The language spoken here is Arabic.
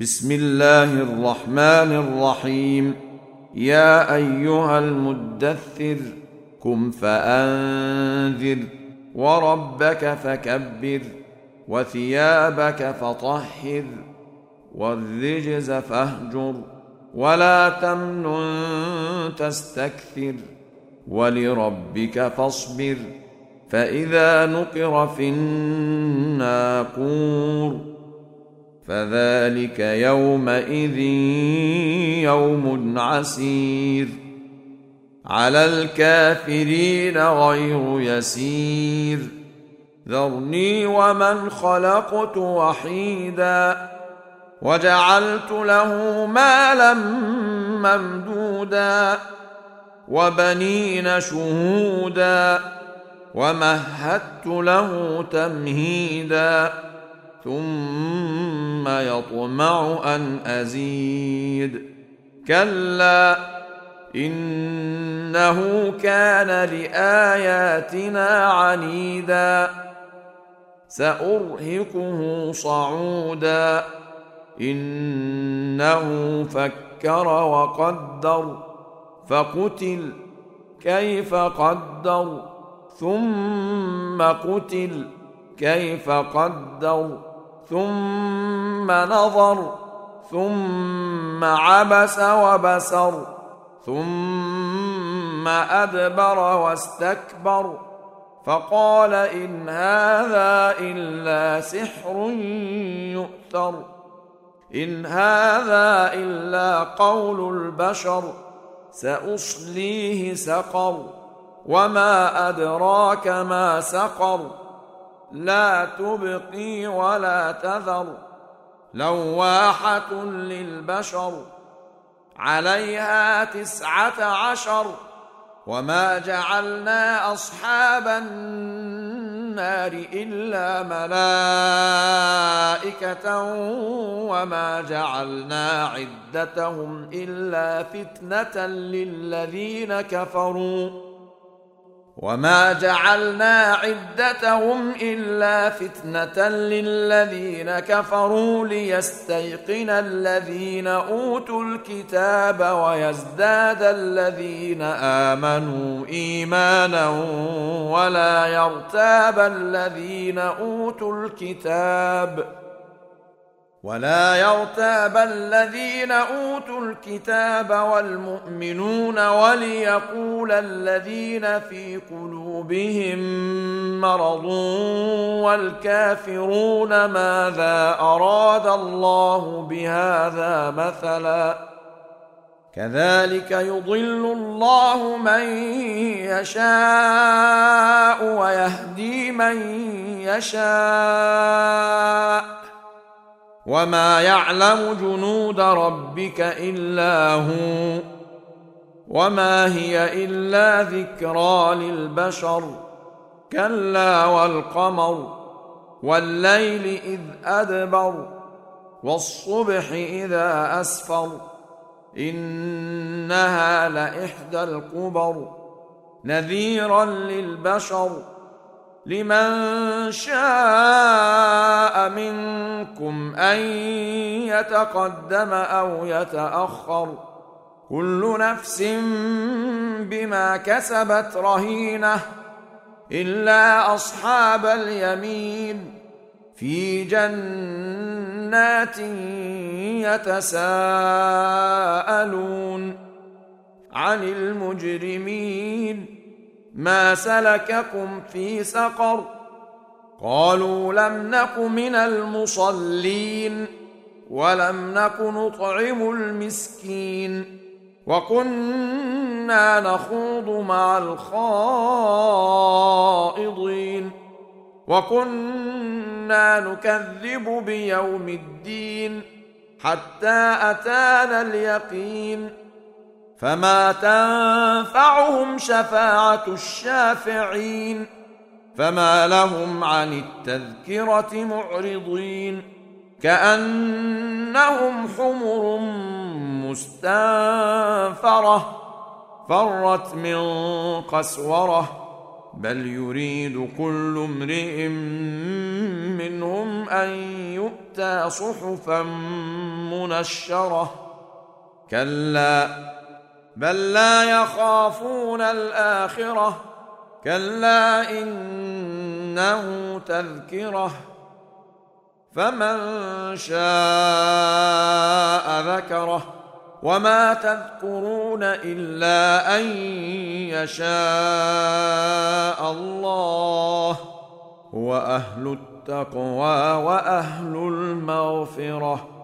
بسم الله الرحمن الرحيم. يا أيها المدثر قم فأنذر وربك فكبر وثيابك فطهر والرجز فاهجر ولا تمنن تستكثر ولربك فاصبر فإذا نقر في الناقور فذلك يومئذ يوم عسير على الكافرين غير يسير. ذرني ومن خلقت وحيدا وجعلت له مالا ممدودا وبنين شهودا ومهدت له تمهيدا ثم يطمع أن أزيد كلا إنه كان لآياتنا عنيدا سأرهقه صعودا إنه فكر وقدر فقتل كيف قدر ثم قتل كيف قدر ثم نظر ثم عبس وبسر ثم أدبر واستكبر فقال إن هذا إلا سحر يؤثر إن هذا إلا قول البشر سأصليه سقر وما أدراك ما سقر لا تبقي ولا تذر لواحة للبشر عليها 19 وما جعلنا أصحاب النار إلا ملائكة وما جعلنا عدتهم إلا فتنة للذين كفروا ليستيقن الذين أوتوا الكتاب ويزداد الذين آمنوا إيمانا ولا يرتاب الذين أوتوا الكتاب والمؤمنون وليقول الذين في قلوبهم مرض والكافرون ماذا أراد الله بهذا مثلا كذلك يضل الله من يشاء ويهدي من يشاء وما يعلم جنود ربك إلا هو وما هي إلا ذكرى للبشر كلا والقمر والليل إذ أدبر والصبح إذا أسفر إنها لإحدى الكبر نذيرا للبشر لمن شاء منكم أن يتقدم أو يتأخر كل نفس بما كسبت رهينة إلا أصحاب اليمين في جنات يتساءلون عن المجرمين ما سلككم في سقر قالوا لم نك من المصلين ولم نك نطعم المسكين وكنا نخوض مع الخائضين وكنا نكذب بيوم الدين حتى أتانا اليقين فما تنفعهم شفاعة الشافعين فما لهم عن التذكرة معرضين كأنهم حمر مستنفرة فرت من قسورة بل يريد كل امرئ منهم أن يؤتى صحفا منشرة كلا بل لا يخافون الآخرة كلا إنه تذكرة فمن شاء ذكره وما تذكرون إلا أن يشاء الله هو أهل التقوى وأهل المغفرة